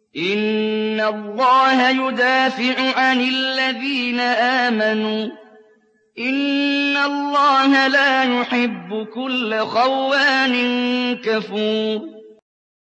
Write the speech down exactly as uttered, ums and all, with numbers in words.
إِنَّ اللَّهَ يُدَافِعُ عَنِ الَّذِينَ آمَنُوا ۗ إِنَّ اللَّهَ لَا يُحِبُّ كُلَّ خَوَّانٍ كَفُورٍ